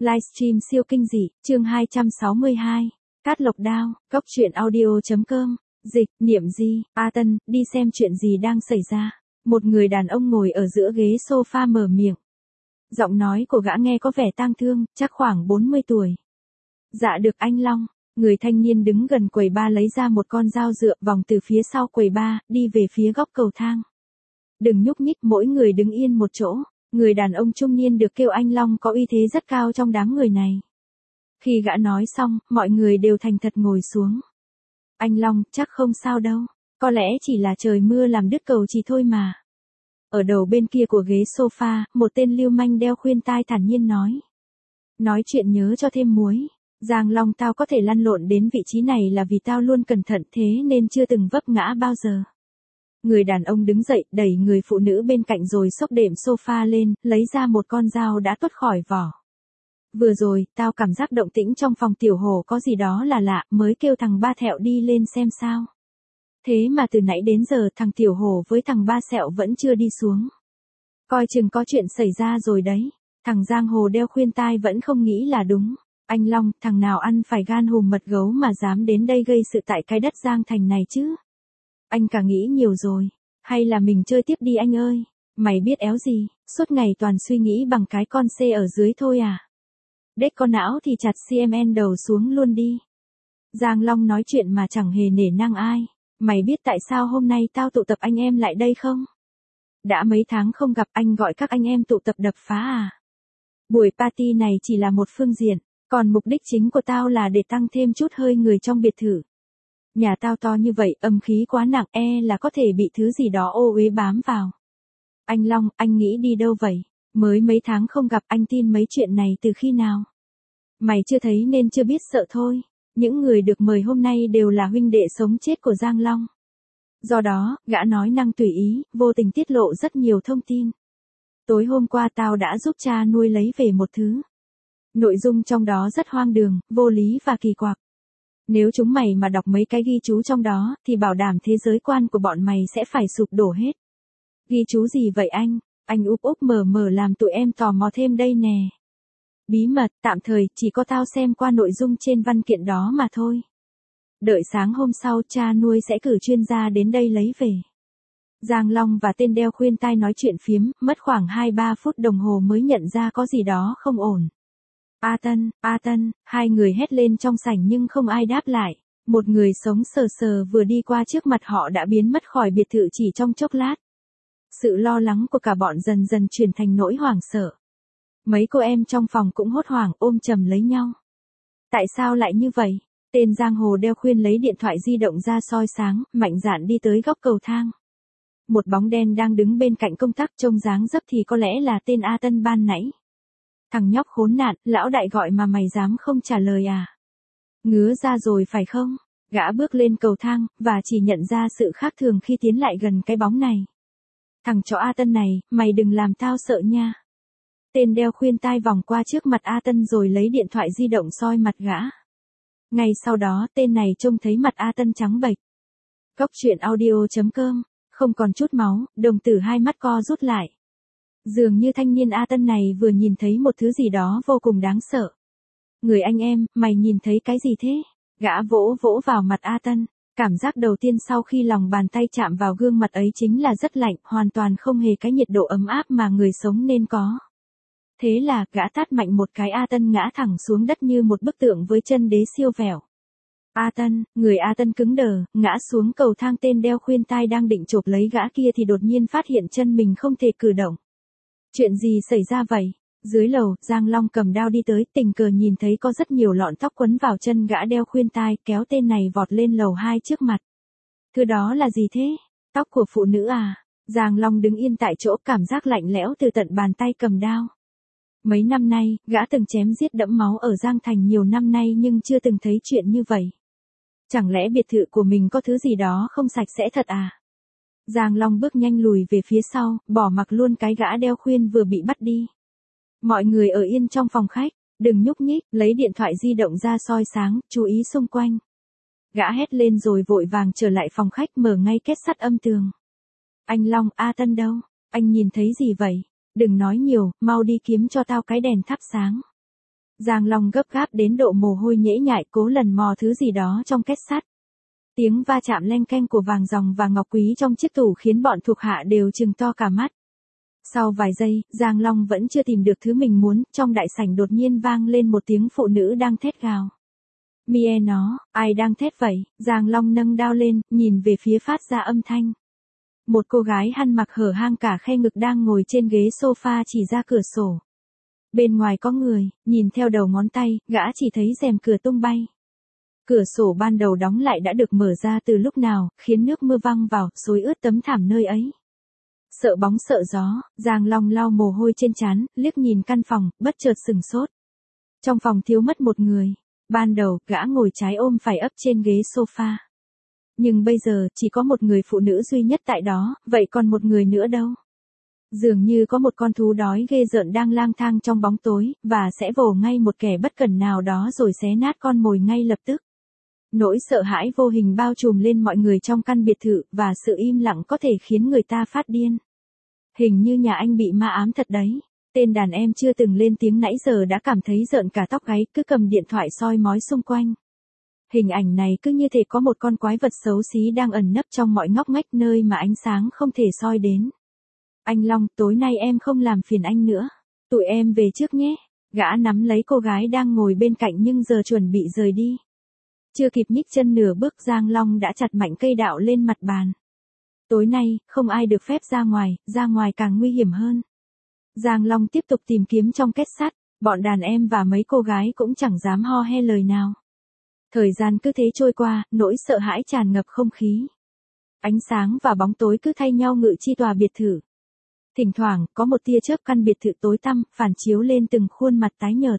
Livestream siêu kinh dị, chương 262. Cát Lộc Đao, Cốc truyện audio.com. Dịch, niệm gì, A Tân, đi xem chuyện gì đang xảy ra. Một người đàn ông ngồi ở giữa ghế sofa mở miệng. Giọng nói của gã nghe có vẻ tang thương, chắc khoảng 40 tuổi. Dạ được anh Long. Người thanh niên đứng gần quầy bar lấy ra một con dao dựa vòng từ phía sau quầy bar, đi về phía góc cầu thang. Đừng nhúc nhích, mỗi người đứng yên một chỗ. Người đàn ông trung niên được kêu anh Long có uy thế rất cao trong đám người này. Khi gã nói xong, mọi người đều thành thật ngồi xuống. Anh Long, chắc không sao đâu. Có lẽ chỉ là trời mưa làm đứt cầu chỉ thôi mà. Ở đầu bên kia của ghế sofa, một tên lưu manh đeo khuyên tai thản nhiên nói. Nói chuyện nhớ cho thêm muối. Giang Long, tao có thể lăn lộn đến vị trí này là vì tao luôn cẩn thận thế nên chưa từng vấp ngã bao giờ. Người đàn ông đứng dậy, đẩy người phụ nữ bên cạnh rồi xốc đệm sofa lên, lấy ra một con dao đã tuốt khỏi vỏ. Vừa rồi, tao cảm giác động tĩnh trong phòng tiểu hồ có gì đó là lạ, mới kêu thằng Ba Thẹo đi lên xem sao. Thế mà từ nãy đến giờ thằng tiểu hồ với thằng Ba Sẹo vẫn chưa đi xuống. Coi chừng có chuyện xảy ra rồi đấy. Thằng Giang Hồ đeo khuyên tai vẫn không nghĩ là đúng. Anh Long, thằng nào ăn phải gan hùm mật gấu mà dám đến đây gây sự tại cái đất Giang Thành này chứ? Anh cả nghĩ nhiều rồi. Hay là mình chơi tiếp đi anh ơi? Mày biết éo gì, suốt ngày toàn suy nghĩ bằng cái con C ở dưới thôi à? Đếch con não thì chặt CMN đầu xuống luôn đi. Giang Long nói chuyện mà chẳng hề nể nang ai. Mày biết tại sao hôm nay tao tụ tập anh em lại đây không? Đã mấy tháng không gặp, anh gọi các anh em tụ tập đập phá à? Buổi party này chỉ là một phương diện, còn mục đích chính của tao là để tăng thêm chút hơi người trong biệt thự. Nhà tao to như vậy, âm khí quá nặng, là có thể bị thứ gì đó ô uế bám vào. Anh Long, anh nghĩ đi đâu vậy? Mới mấy tháng không gặp, anh tin mấy chuyện này từ khi nào? Mày chưa thấy nên chưa biết sợ thôi. Những người được mời hôm nay đều là huynh đệ sống chết của Giang Long. Do đó, gã nói năng tùy ý, vô tình tiết lộ rất nhiều thông tin. Tối hôm qua tao đã giúp cha nuôi lấy về một thứ. Nội dung trong đó rất hoang đường, vô lý và kỳ quặc. Nếu chúng mày mà đọc mấy cái ghi chú trong đó, thì bảo đảm thế giới quan của bọn mày sẽ phải sụp đổ hết. Ghi chú gì vậy anh? Anh úp úp mở mở làm tụi em tò mò thêm đây nè. Bí mật, tạm thời, chỉ có tao xem qua nội dung trên văn kiện đó mà thôi. Đợi sáng hôm sau cha nuôi sẽ cử chuyên gia đến đây lấy về. Giang Long và tên đeo khuyên tai nói chuyện phiếm, mất khoảng 2-3 phút đồng hồ mới nhận ra có gì đó không ổn. A Tân, hai người hét lên trong sảnh nhưng không ai đáp lại. Một người sống sờ sờ vừa đi qua trước mặt họ đã biến mất khỏi biệt thự chỉ trong chốc lát. Sự lo lắng của cả bọn dần dần chuyển thành nỗi hoảng sợ. Mấy cô em trong phòng cũng hốt hoảng ôm chầm lấy nhau. Tại sao lại như vậy? Tên Giang Hồ đeo khuyên lấy điện thoại di động ra soi sáng, mạnh dạn đi tới góc cầu thang. Một bóng đen đang đứng bên cạnh công tắc trông dáng dấp thì có lẽ là tên A Tân ban nãy. Thằng nhóc khốn nạn, lão đại gọi mà mày dám không trả lời à? Ngứa ra rồi phải không? Gã bước lên cầu thang, và chỉ nhận ra sự khác thường khi tiến lại gần cái bóng này. Thằng chó A Tân này, mày đừng làm tao sợ nha. Tên đeo khuyên tai vòng qua trước mặt A Tân rồi lấy điện thoại di động soi mặt gã. Ngay sau đó, tên này trông thấy mặt A Tân trắng bệch. Cốc truyện audio.com, không còn chút máu, đồng tử hai mắt co rút lại. Dường như thanh niên A Tân này vừa nhìn thấy một thứ gì đó vô cùng đáng sợ. Người anh em, mày nhìn thấy cái gì thế? Gã vỗ vỗ vào mặt A Tân. Cảm giác đầu tiên sau khi lòng bàn tay chạm vào gương mặt ấy chính là rất lạnh, hoàn toàn không hề cái nhiệt độ ấm áp mà người sống nên có. Thế là, gã tát mạnh một cái A Tân ngã thẳng xuống đất như một bức tượng với chân đế siêu vẹo. A Tân, người A Tân cứng đờ, ngã xuống cầu thang. Tên đeo khuyên tai đang định chộp lấy gã kia thì đột nhiên phát hiện chân mình không thể cử động. Chuyện gì xảy ra vậy? Dưới lầu, Giang Long cầm đao đi tới, tình cờ nhìn thấy có rất nhiều lọn tóc quấn vào chân gã đeo khuyên tai, kéo tên này vọt lên lầu 2 trước mặt. Thứ đó là gì thế? Tóc của phụ nữ à? Giang Long đứng yên tại chỗ, cảm giác lạnh lẽo từ tận bàn tay cầm đao. Mấy năm nay, gã từng chém giết đẫm máu ở Giang Thành nhiều năm nay nhưng chưa từng thấy chuyện như vậy. Chẳng lẽ biệt thự của mình có thứ gì đó không sạch sẽ thật à? Giang Long bước nhanh lùi về phía sau, bỏ mặc luôn cái gã đeo khuyên vừa bị bắt đi. Mọi người ở yên trong phòng khách, đừng nhúc nhích, lấy điện thoại di động ra soi sáng, chú ý xung quanh. Gã hét lên rồi vội vàng trở lại phòng khách mở ngay kết sắt âm tường. Anh Long, A Tân đâu? Anh nhìn thấy gì vậy? Đừng nói nhiều, mau đi kiếm cho tao cái đèn thắp sáng. Giang Long gấp gáp đến độ mồ hôi nhễ nhại cố lần mò thứ gì đó trong két sắt. Tiếng va chạm leng keng của vàng ròng và ngọc quý trong chiếc tủ khiến bọn thuộc hạ đều trừng to cả mắt. Sau vài giây, Giang Long vẫn chưa tìm được thứ mình muốn, trong đại sảnh đột nhiên vang lên một tiếng phụ nữ đang thét gào. Mie nó, ai đang thét vậy? Giang Long nâng đao lên, nhìn về phía phát ra âm thanh. Một cô gái ăn mặc hở hang cả khe ngực đang ngồi trên ghế sofa chỉ ra cửa sổ. Bên ngoài có người, nhìn theo đầu ngón tay, gã chỉ thấy rèm cửa tung bay. Cửa sổ ban đầu đóng lại đã được mở ra từ lúc nào, khiến nước mưa văng vào, xối ướt tấm thảm nơi ấy. Sợ bóng sợ gió, Giang Long lau mồ hôi trên trán, liếc nhìn căn phòng, bất chợt sửng sốt. Trong phòng thiếu mất một người. Ban đầu, gã ngồi trái ôm phải ấp trên ghế sofa. Nhưng bây giờ, chỉ có một người phụ nữ duy nhất tại đó, vậy còn một người nữa đâu? Dường như có một con thú đói ghê rợn đang lang thang trong bóng tối, và sẽ vồ ngay một kẻ bất cẩn nào đó rồi xé nát con mồi ngay lập tức. Nỗi sợ hãi vô hình bao trùm lên mọi người trong căn biệt thự, và sự im lặng có thể khiến người ta phát điên. Hình như nhà anh bị ma ám thật đấy. Tên đàn em chưa từng lên tiếng nãy giờ đã cảm thấy rợn cả tóc gáy, cứ cầm điện thoại soi mói xung quanh. Hình ảnh này cứ như thể có một con quái vật xấu xí đang ẩn nấp trong mọi ngóc ngách nơi mà ánh sáng không thể soi đến. Anh Long, tối nay em không làm phiền anh nữa. Tụi em về trước nhé. Gã nắm lấy cô gái đang ngồi bên cạnh nhưng giờ chuẩn bị rời đi. Chưa kịp nhích chân nửa bước, Giang Long đã chặt mạnh cây đạo lên mặt bàn. Tối nay, không ai được phép ra ngoài càng nguy hiểm hơn. Giang Long tiếp tục tìm kiếm trong két sắt, bọn đàn em và mấy cô gái cũng chẳng dám ho he lời nào. Thời gian cứ thế trôi qua, nỗi sợ hãi tràn ngập không khí. Ánh sáng và bóng tối cứ thay nhau ngự chi tòa biệt thự. Thỉnh thoảng, có một tia chớp căn biệt thự tối tăm, phản chiếu lên từng khuôn mặt tái nhợt.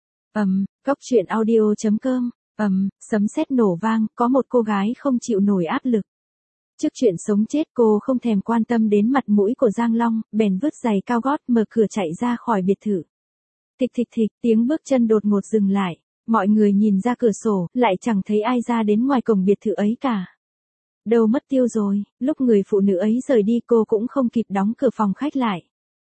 Góc truyện audio.com, sấm sét nổ vang, có một cô gái không chịu nổi áp lực. Trước chuyện sống chết cô không thèm quan tâm đến mặt mũi của Giang Long, bèn vứt giày cao gót mở cửa chạy ra khỏi biệt thự. Thịch thịch thịch, tiếng bước chân đột ngột dừng lại. Mọi người nhìn ra cửa sổ, lại chẳng thấy ai ra đến ngoài cổng biệt thự ấy cả. Đâu mất tiêu rồi, lúc người phụ nữ ấy rời đi cô cũng không kịp đóng cửa phòng khách lại.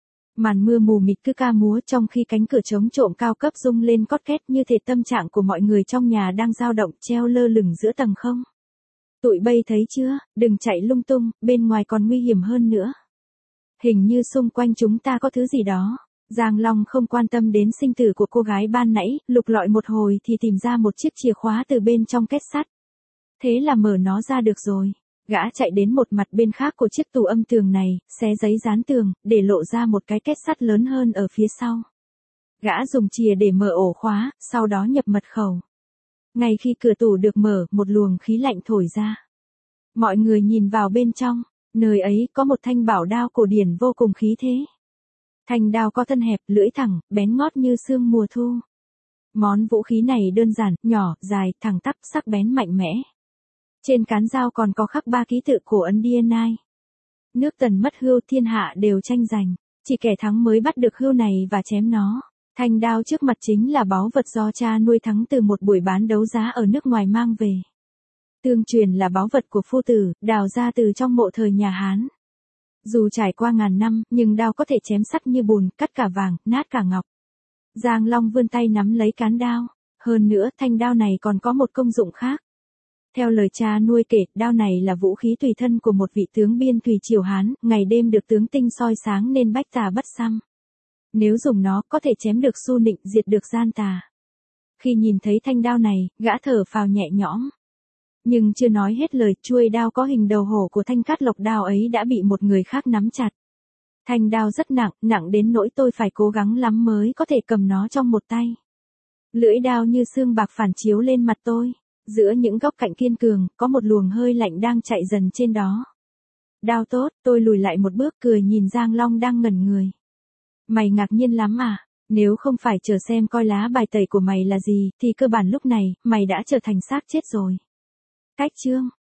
Màn mưa mù mịt cứ ca múa trong khi cánh cửa chống trộm cao cấp rung lên cót két như thể tâm trạng của mọi người trong nhà đang dao động treo lơ lửng giữa tầng không. Tụi bay thấy chưa, đừng chạy lung tung, bên ngoài còn nguy hiểm hơn nữa. Hình như xung quanh chúng ta có thứ gì đó. Giang Long không quan tâm đến sinh tử của cô gái ban nãy, lục lọi một hồi thì tìm ra một chiếc chìa khóa từ bên trong két sắt. Thế là mở nó ra được rồi. Gã chạy đến một mặt bên khác của chiếc tủ âm tường này, xé giấy dán tường, để lộ ra một cái két sắt lớn hơn ở phía sau. Gã dùng chìa để mở ổ khóa, sau đó nhập mật khẩu. Ngay khi cửa tủ được mở, một luồng khí lạnh thổi ra. Mọi người nhìn vào bên trong, nơi ấy có một thanh bảo đao cổ điển vô cùng khí thế. Thanh đao có thân hẹp, lưỡi thẳng, bén ngót như sương mùa thu. Món vũ khí này đơn giản, nhỏ, dài, thẳng tắp, sắc bén mạnh mẽ. Trên cán dao còn có khắc 3 ký tự cổ ấn DNI. Nước Tần mất hươu, thiên hạ đều tranh giành. Chỉ kẻ thắng mới bắt được hươu này và chém nó. Thanh đao trước mặt chính là báu vật do cha nuôi thắng từ một buổi bán đấu giá ở nước ngoài mang về. Tương truyền là báu vật của phu tử, đào ra từ trong mộ thời nhà Hán. Dù trải qua ngàn năm, nhưng đao có thể chém sắt như bùn, cắt cả vàng, nát cả ngọc. Giang Long vươn tay nắm lấy cán đao. Hơn nữa, thanh đao này còn có một công dụng khác. Theo lời cha nuôi kể, đao này là vũ khí tùy thân của một vị tướng biên thùy triều Hán, ngày đêm được tướng tinh soi sáng nên bách tà bất xăm. Nếu dùng nó, có thể chém được xu nịnh, diệt được gian tà. Khi nhìn thấy thanh đao này, gã thở phào nhẹ nhõm. Nhưng chưa nói hết lời, chuôi đao có hình đầu hổ của thanh cát lộc đao ấy đã bị một người khác nắm chặt. Thanh đao rất nặng, nặng đến nỗi tôi phải cố gắng lắm mới có thể cầm nó trong một tay. Lưỡi đao như xương bạc phản chiếu lên mặt tôi. Giữa những góc cạnh kiên cường, có một luồng hơi lạnh đang chạy dần trên đó. Đao tốt, tôi lùi lại một bước cười nhìn Giang Long đang ngẩn người. Mày ngạc nhiên lắm à? Nếu không phải chờ xem coi lá bài tẩy của mày là gì, thì cơ bản lúc này, mày đã trở thành xác chết rồi. Cách chương